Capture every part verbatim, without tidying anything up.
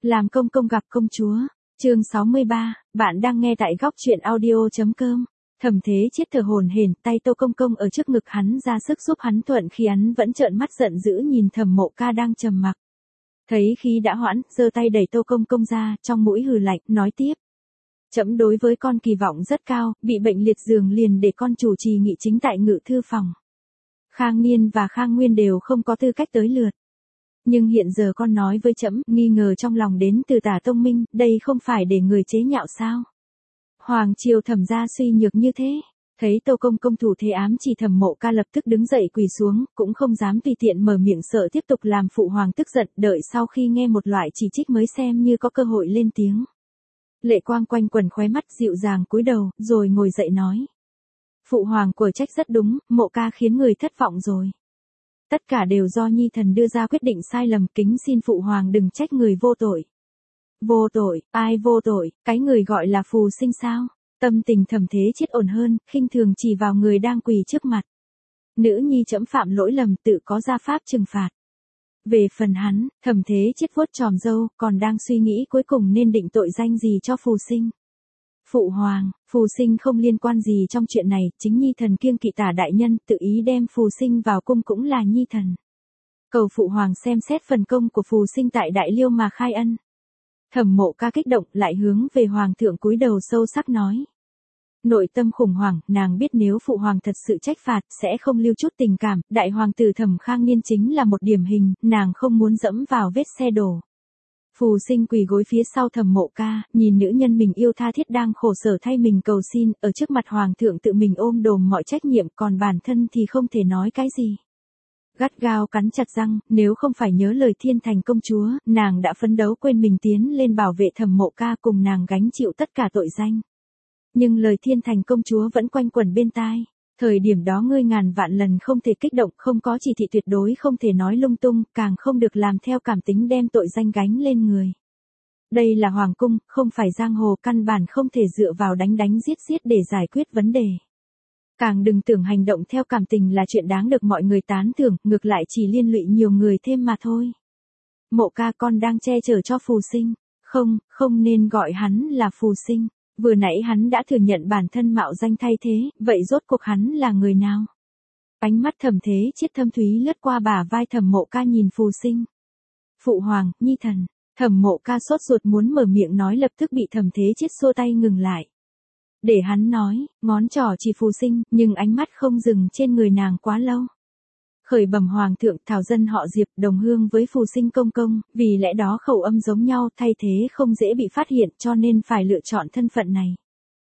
Làm công công gặp công chúa. Chương sáu mươi ba, bạn đang nghe tại góc truyện audio.com. Thẩm Thế Chiết thở hổn hển, tay Tô Công Công ở trước ngực hắn ra sức giúp hắn thuận khi hắn vẫn trợn mắt giận dữ nhìn Thẩm Mộ Ca đang trầm mặc. Thấy khí đã hoãn, giơ tay đẩy Tô Công Công ra, trong mũi hừ lạnh, nói tiếp. Trẫm đối với con kỳ vọng rất cao, bị bệnh liệt giường liền để con chủ trì nghị chính tại ngự thư phòng. Khang Niên và Khang Nguyên đều không có tư cách tới lượt. Nhưng hiện giờ con nói với trẫm, nghi ngờ trong lòng đến từ Tả Tông Minh, đây không phải để người chế nhạo sao? Hoàng triều Thẩm gia suy nhược như thế, thấy Tô Công Công thủ thế ám chỉ Thẩm Mộ Ca lập tức đứng dậy quỳ xuống, cũng không dám tùy tiện mở miệng sợ tiếp tục làm phụ hoàng tức giận, đợi sau khi nghe một loại chỉ trích mới xem như có cơ hội lên tiếng. Lệ quang quanh quần khóe mắt dịu dàng cúi đầu, rồi ngồi dậy nói. Phụ hoàng của trách rất đúng, Mộ Ca khiến người thất vọng rồi. Tất cả đều do Nhi thần đưa ra quyết định sai lầm, kính xin phụ hoàng đừng trách người vô tội. Vô tội, ai vô tội, cái người gọi là phù sinh sao? Tâm tình Thẩm Thế Chiết ổn hơn, khinh thường chỉ vào người đang quỳ trước mặt. Nữ nhi trẫm phạm lỗi lầm tự có gia pháp trừng phạt. Về phần hắn, Thẩm Thế Chiết vuốt tròm râu, còn đang suy nghĩ cuối cùng nên định tội danh gì cho phù sinh. Phụ hoàng, phù sinh không liên quan gì trong chuyện này, chính Nhi thần kiêng kỵ Tả đại nhân, tự ý đem phù sinh vào cung cũng là Nhi thần. Cầu phụ hoàng xem xét phần công của phù sinh tại Đại Liêu mà khai ân. Thẩm Mộ Ca kích động lại hướng về hoàng thượng cúi đầu sâu sắc nói. Nội tâm khủng hoảng, nàng biết nếu phụ hoàng thật sự trách phạt, sẽ không lưu chút tình cảm, đại hoàng tử Thẩm Khang Niên chính là một điển hình, nàng không muốn dẫm vào vết xe đổ. Phù sinh quỳ gối phía sau Thẩm Mộ Ca, nhìn nữ nhân mình yêu tha thiết đang khổ sở thay mình cầu xin, ở trước mặt hoàng thượng tự mình ôm đồm mọi trách nhiệm, còn bản thân thì không thể nói cái gì. Gắt gao cắn chặt răng, nếu không phải nhớ lời Thiên Thành công chúa, nàng đã phấn đấu quên mình tiến lên bảo vệ Thẩm Mộ Ca cùng nàng gánh chịu tất cả tội danh. Nhưng lời Thiên Thành công chúa vẫn quanh quẩn bên tai. Thời điểm đó ngươi ngàn vạn lần không thể kích động, không có chỉ thị tuyệt đối không thể nói lung tung, càng không được làm theo cảm tính đem tội danh gánh lên người. Đây là hoàng cung, không phải giang hồ, căn bản không thể dựa vào đánh đánh giết giết để giải quyết vấn đề. Càng đừng tưởng hành động theo cảm tình là chuyện đáng được mọi người tán thưởng, ngược lại chỉ liên lụy nhiều người thêm mà thôi. Mộ Ca con đang che chở cho phù sinh, không, không nên gọi hắn là phù sinh. Vừa nãy hắn đã thừa nhận bản thân mạo danh thay thế, vậy rốt cuộc hắn là người nào? Ánh mắt Thẩm Thế Chiết thâm thúy lướt qua bả vai Thẩm Mộ Ca nhìn phù sinh. Phụ hoàng, Nhi thần. Thẩm Mộ Ca sốt ruột muốn mở miệng nói lập tức bị Thẩm Thế Chiết xua tay ngừng lại. Để hắn nói, ngón trỏ chỉ phù sinh, nhưng ánh mắt không dừng trên người nàng quá lâu. Khởi bẩm hoàng thượng, thảo dân họ Diệp, đồng hương với phù sinh công công, vì lẽ đó khẩu âm giống nhau, thay thế không dễ bị phát hiện, cho nên phải lựa chọn thân phận này.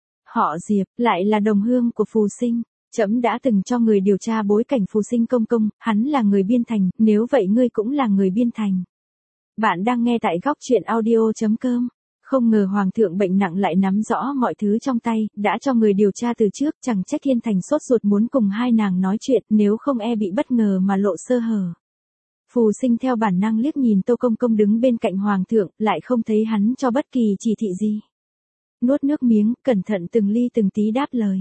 Họ Diệp, lại là đồng hương của phù sinh, trẫm đã từng cho người điều tra bối cảnh phù sinh công công, hắn là người Biên Thành, nếu vậy ngươi cũng là người Biên Thành. Bạn đang nghe tại góc truyện audio.com. Không ngờ hoàng thượng bệnh nặng lại nắm rõ mọi thứ trong tay, đã cho người điều tra từ trước, chẳng trách Thiên Thành sốt ruột muốn cùng hai nàng nói chuyện, nếu không e bị bất ngờ mà lộ sơ hở. Phù sinh theo bản năng liếc nhìn Tô Công Công đứng bên cạnh hoàng thượng, lại không thấy hắn cho bất kỳ chỉ thị gì. Nuốt nước miếng, cẩn thận từng ly từng tí đáp lời.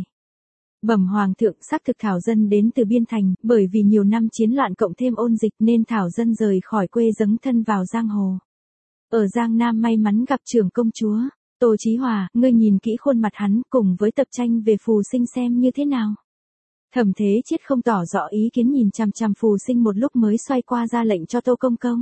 Bẩm hoàng thượng, xác thực thảo dân đến từ Biên Thành, bởi vì nhiều năm chiến loạn cộng thêm ôn dịch nên thảo dân rời khỏi quê dấn thân vào giang hồ. Ở Giang Nam may mắn gặp trưởng công chúa, Tô Chí Hòa, ngươi nhìn kỹ khuôn mặt hắn cùng với tập tranh về phù sinh xem như thế nào. Thẩm Thế Chiết không tỏ rõ ý kiến nhìn chằm chằm phù sinh một lúc mới xoay qua ra lệnh cho Tô Công Công.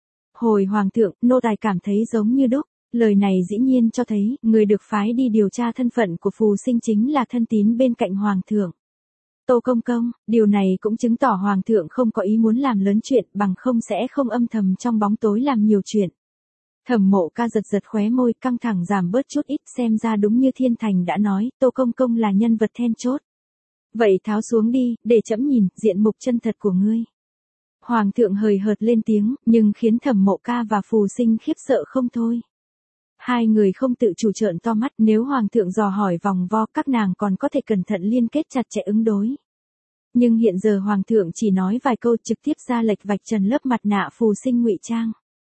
Hồi hoàng thượng, nô tài cảm thấy giống như đúc, lời này dĩ nhiên cho thấy, người được phái đi điều tra thân phận của phù sinh chính là thân tín bên cạnh hoàng thượng. Tô Công Công, điều này cũng chứng tỏ hoàng thượng không có ý muốn làm lớn chuyện, bằng không sẽ không âm thầm trong bóng tối làm nhiều chuyện. Thẩm Mộ Ca giật giật khóe môi, căng thẳng giảm bớt chút ít, xem ra đúng như Thiên Thành đã nói, Tô Công Công là nhân vật then chốt. Vậy tháo xuống đi, để trẫm nhìn, diện mục chân thật của ngươi. Hoàng thượng hời hợt lên tiếng, nhưng khiến Thẩm Mộ Ca và phù sinh khiếp sợ không thôi. Hai người không tự chủ trợn to mắt, nếu hoàng thượng dò hỏi vòng vo, các nàng còn có thể cẩn thận liên kết chặt chẽ ứng đối. Nhưng hiện giờ hoàng thượng chỉ nói vài câu trực tiếp ra lệch vạch trần lớp mặt nạ phù sinh ngụy trang.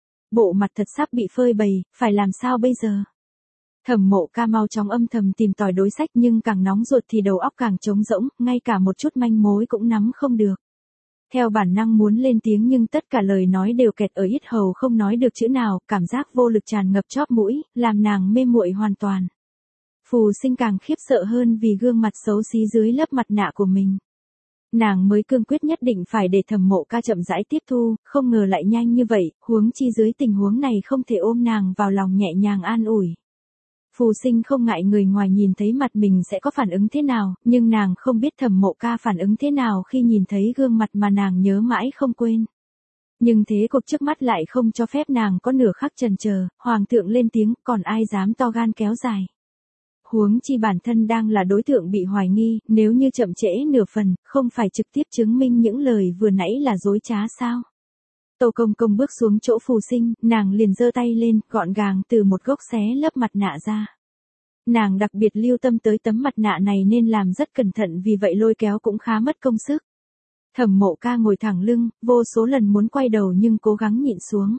Bộ mặt thật sắp bị phơi bày, phải làm sao bây giờ? Thẩm Mộ Ca mau chóng âm thầm tìm tòi đối sách, nhưng càng nóng ruột thì đầu óc càng trống rỗng, ngay cả một chút manh mối cũng nắm không được. Theo bản năng muốn lên tiếng nhưng tất cả lời nói đều kẹt ở yết hầu không nói được chữ nào, cảm giác vô lực tràn ngập chóp mũi, làm nàng mê muội hoàn toàn. Phù Sinh càng khiếp sợ hơn vì gương mặt xấu xí dưới lớp mặt nạ của mình. Nàng mới cương quyết nhất định phải để Thẩm Mộ Ca chậm rãi tiếp thu, không ngờ lại nhanh như vậy, huống chi dưới tình huống này không thể ôm nàng vào lòng nhẹ nhàng an ủi. Phù Sinh không ngại người ngoài nhìn thấy mặt mình sẽ có phản ứng thế nào, nhưng nàng không biết Thẩm Mộ Ca phản ứng thế nào khi nhìn thấy gương mặt mà nàng nhớ mãi không quên. Nhưng thế cục trước mắt lại không cho phép nàng có nửa khắc chần chờ, Hoàng thượng lên tiếng, còn ai dám to gan kéo dài. Huống chi bản thân đang là đối tượng bị hoài nghi, nếu như chậm trễ nửa phần, không phải trực tiếp chứng minh những lời vừa nãy là dối trá sao? Tô Công Công bước xuống chỗ Phù Sinh, nàng liền giơ tay lên, gọn gàng từ một gốc xé lớp mặt nạ ra. Nàng đặc biệt lưu tâm tới tấm mặt nạ này nên làm rất cẩn thận, vì vậy lôi kéo cũng khá mất công sức. Thẩm Mộ Ca ngồi thẳng lưng, vô số lần muốn quay đầu nhưng cố gắng nhịn xuống.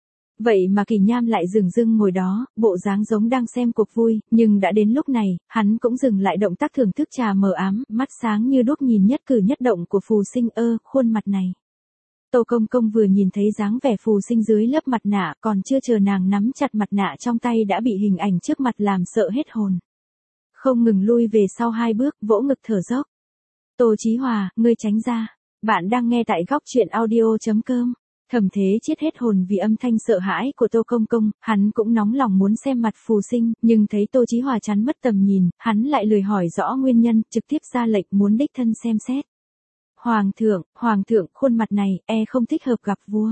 Vậy mà Kỳ Nham lại dửng dưng ngồi đó, bộ dáng giống đang xem cuộc vui, nhưng đã đến lúc này, hắn cũng dừng lại động tác thưởng thức trà mờ ám, mắt sáng như đuốc nhìn nhất cử nhất động của Phù Sinh. Ơ, khuôn mặt này. Tô Công Công vừa nhìn thấy dáng vẻ Phù Sinh dưới lớp mặt nạ, còn chưa chờ nàng nắm chặt mặt nạ trong tay đã bị hình ảnh trước mặt làm sợ hết hồn. Không ngừng lui về sau hai bước, vỗ ngực thở dốc. Tô Chí Hòa, ngươi tránh ra. Bạn đang nghe tại góc truyện audio chấm com. Thẩm Thế Chiết hết hồn vì âm thanh sợ hãi của Tô Công Công, hắn cũng nóng lòng muốn xem mặt Phù Sinh, nhưng thấy Tô Chí Hòa chắn mất tầm nhìn, hắn lại lười hỏi rõ nguyên nhân, trực tiếp ra lệnh muốn đích thân xem xét. Hoàng thượng, Hoàng thượng, khuôn mặt này, e không thích hợp gặp vua.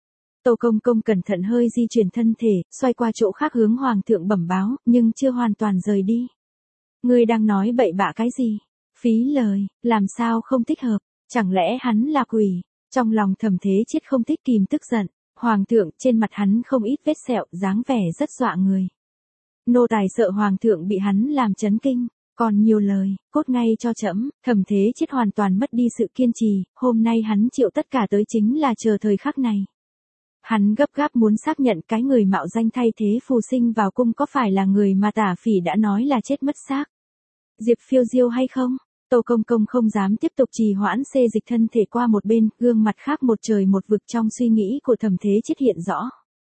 Tô Công Công cẩn thận hơi di chuyển thân thể, xoay qua chỗ khác hướng Hoàng thượng bẩm báo, nhưng chưa hoàn toàn rời đi. Ngươi đang nói bậy bạ cái gì? Phí lời, làm sao không thích hợp, chẳng lẽ hắn là quỷ? Trong lòng Thẩm Thế Chiết không thích kìm tức giận, Hoàng thượng, trên mặt hắn không ít vết sẹo, dáng vẻ rất dọa người. Nô tài sợ Hoàng thượng bị hắn làm chấn kinh, còn nhiều lời, cốt ngay cho trẫm. Thẩm Thế Chiết hoàn toàn mất đi sự kiên trì, hôm nay hắn chịu tất cả tới chính là chờ thời khắc này. Hắn gấp gáp muốn xác nhận cái người mạo danh thay thế Phù Sinh vào cung có phải là người mà Tả Phỉ đã nói là chết mất xác. Diệp Phiêu Diêu hay không? Tô Công Công không dám tiếp tục trì hoãn, xê dịch thân thể qua một bên, gương mặt khác một trời một vực trong suy nghĩ của Thẩm Thế Chiết hiện rõ.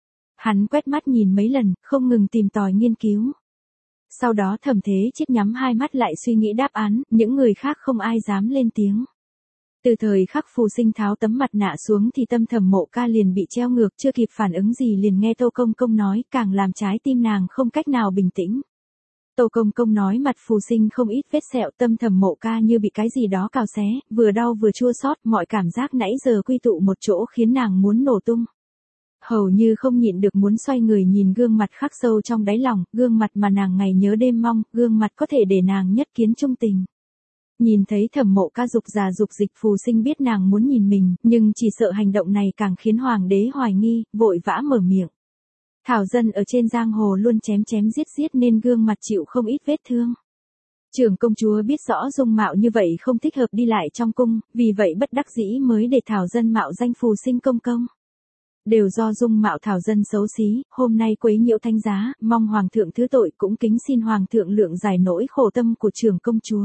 Hắn quét mắt nhìn mấy lần, không ngừng tìm tòi nghiên cứu. Sau đó Thẩm Thế Chiết nhắm hai mắt lại suy nghĩ đáp án, những người khác không ai dám lên tiếng. Từ thời khắc Phù Sinh tháo tấm mặt nạ xuống thì tâm Thẩm Mộ Ca liền bị treo ngược, chưa kịp phản ứng gì liền nghe Tô Công Công nói, càng làm trái tim nàng không cách nào bình tĩnh. Tô Công Công nói mặt Phù Sinh không ít vết sẹo, tâm Thẩm Mộ Ca như bị cái gì đó cào xé, vừa đau vừa chua xót, mọi cảm giác nãy giờ quy tụ một chỗ khiến nàng muốn nổ tung. Hầu như không nhịn được muốn xoay người nhìn gương mặt khắc sâu trong đáy lòng, gương mặt mà nàng ngày nhớ đêm mong, gương mặt có thể để nàng nhất kiến chung tình. Nhìn thấy Thẩm Mộ Ca dục già dục dịch, Phù Sinh biết nàng muốn nhìn mình, nhưng chỉ sợ hành động này càng khiến hoàng đế hoài nghi, vội vã mở miệng. Thảo dân ở trên giang hồ luôn chém chém giết giết nên gương mặt chịu không ít vết thương. Trưởng công chúa biết rõ dung mạo như vậy không thích hợp đi lại trong cung, vì vậy bất đắc dĩ mới để Thảo dân mạo danh Phù Sinh công công. Đều do dung mạo Thảo dân xấu xí, hôm nay quấy nhiễu thánh giá, mong Hoàng thượng thứ tội, cũng kính xin Hoàng thượng lượng giải nỗi khổ tâm của trưởng công chúa.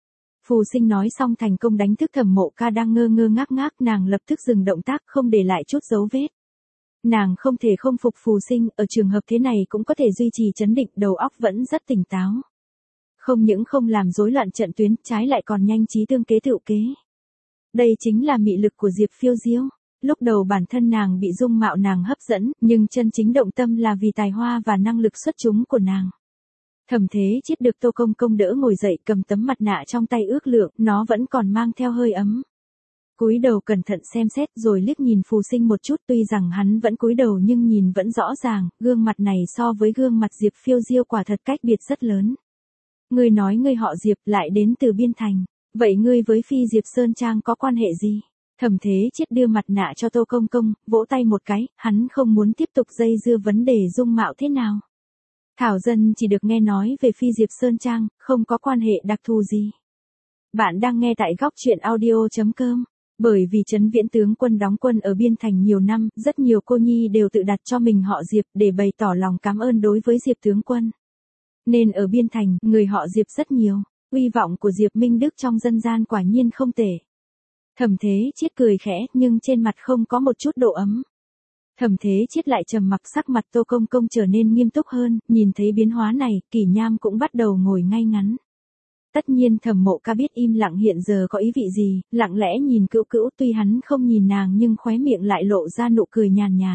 Phù Sinh nói xong thành công đánh thức Thẩm Mộ Ca đang ngơ ngơ ngác ngác, nàng lập tức dừng động tác không để lại chút dấu vết. Nàng không thể không phục Phù Sinh, ở trường hợp thế này cũng có thể duy trì trấn định, đầu óc vẫn rất tỉnh táo. Không những không làm rối loạn trận tuyến, trái lại còn nhanh trí tương kế tựu kế. Đây chính là mị lực của Diệp Phiêu Diêu. Lúc đầu bản thân nàng bị dung mạo nàng hấp dẫn, nhưng chân chính động tâm là vì tài hoa và năng lực xuất chúng của nàng. Thẩm Thế Chiết được Tô Công Công đỡ ngồi dậy, cầm tấm mặt nạ trong tay ước lượng, nó vẫn còn mang theo hơi ấm. Cúi đầu cẩn thận xem xét rồi liếc nhìn Phù Sinh một chút, tuy rằng hắn vẫn cúi đầu nhưng nhìn vẫn rõ ràng, gương mặt này so với gương mặt Diệp Phiêu Diêu quả thật cách biệt rất lớn. Ngươi nói ngươi họ Diệp, lại đến từ Biên Thành, vậy ngươi với Phi Diệp Sơn Trang có quan hệ gì? Thẩm Thế Chiết đưa mặt nạ cho Tô Công Công, vỗ tay một cái, hắn không muốn tiếp tục dây dưa vấn đề dung mạo thế nào. Thảo dân chỉ được nghe nói về Phi Diệp Sơn Trang, không có quan hệ đặc thù gì. Bạn đang nghe tại góc truyện audio chấm com. Bởi vì Trấn Viễn tướng quân đóng quân ở Biên Thành nhiều năm, rất nhiều cô nhi đều tự đặt cho mình họ Diệp để bày tỏ lòng cảm ơn đối với Diệp tướng quân. Nên ở Biên Thành, người họ Diệp rất nhiều, uy vọng của Diệp Minh Đức trong dân gian quả nhiên không tệ. Thẩm Thế Chiết cười khẽ, nhưng trên mặt không có một chút độ ấm. Thẩm Thế Chiết lại trầm mặc, sắc mặt Tô Công Công trở nên nghiêm túc hơn, nhìn thấy biến hóa này, Kỷ Nham cũng bắt đầu ngồi ngay ngắn. Tất nhiên Thẩm Mộ Ca biết im lặng hiện giờ có ý vị gì, lặng lẽ nhìn Cữu Cữu, tuy hắn không nhìn nàng nhưng khóe miệng lại lộ ra nụ cười nhàn nhạt.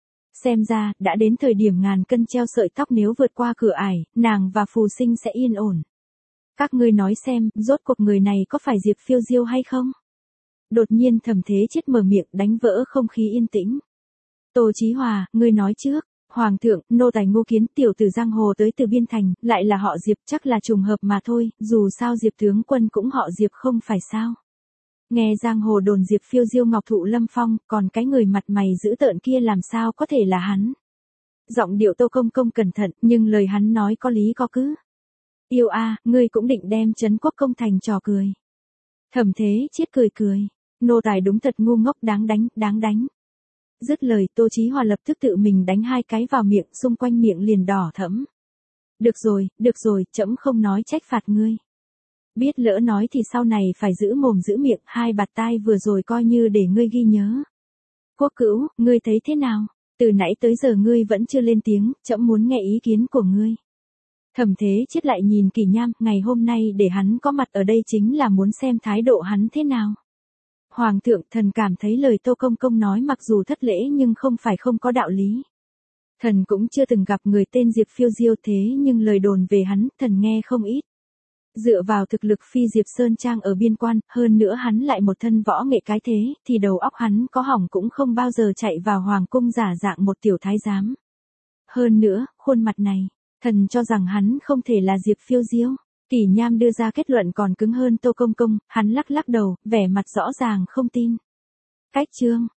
Xem ra, đã đến thời điểm ngàn cân treo sợi tóc, nếu vượt qua cửa ải, nàng và Phù Sinh sẽ yên ổn. Các ngươi nói xem, rốt cuộc người này có phải Diệp Phiêu Diêu hay không? Đột nhiên Thẩm Thế Chiết mở miệng, đánh vỡ không khí yên tĩnh. Tô Chí Hòa, ngươi nói trước. Hoàng thượng, nô tài Ngô Kiến, tiểu tử giang hồ tới từ Biên Thành, lại là họ Diệp, chắc là trùng hợp mà thôi, dù sao Diệp tướng quân cũng họ Diệp không phải sao? Nghe giang hồ đồn Diệp Phiêu Diêu ngọc thụ lâm phong, còn cái người mặt mày dữ tợn kia làm sao có thể là hắn? Giọng điệu Tô Công Công cẩn thận, nhưng lời hắn nói có lý có cứ. Yêu a, ngươi cũng định đem Trấn Quốc công thành trò cười. Thẩm Thế Chiết cười cười, nô tài đúng thật ngu ngốc, đáng đánh, đáng đánh. Dứt lời, Tô Chí Hòa lập tức tự mình đánh hai cái vào miệng, xung quanh miệng liền đỏ thẫm. Được rồi, được rồi, trẫm không nói trách phạt ngươi. Biết lỡ nói thì sau này phải giữ mồm giữ miệng, hai bạt tai vừa rồi coi như để ngươi ghi nhớ. Quốc Cữu, ngươi thấy thế nào? Từ nãy tới giờ ngươi vẫn chưa lên tiếng, trẫm muốn nghe ý kiến của ngươi. Thẩm Thế Chiết lại nhìn Kỷ Nham, ngày hôm nay để hắn có mặt ở đây chính là muốn xem thái độ hắn thế nào. Hoàng thượng, thần cảm thấy lời Tô Công Công nói mặc dù thất lễ nhưng không phải không có đạo lý. Thần cũng chưa từng gặp người tên Diệp Phiêu Diêu, thế nhưng lời đồn về hắn, thần nghe không ít. Dựa vào thực lực phi Diệp Sơn Trang ở biên quan, hơn nữa hắn lại một thân võ nghệ cái thế, thì đầu óc hắn có hỏng cũng không bao giờ chạy vào hoàng cung giả dạng một tiểu thái giám. Hơn nữa, khuôn mặt này, thần cho rằng hắn không thể là Diệp Phiêu Diêu. Kỷ Nham đưa ra kết luận còn cứng hơn Tô Công Công, hắn lắc lắc đầu, vẻ mặt rõ ràng không tin. Cách chương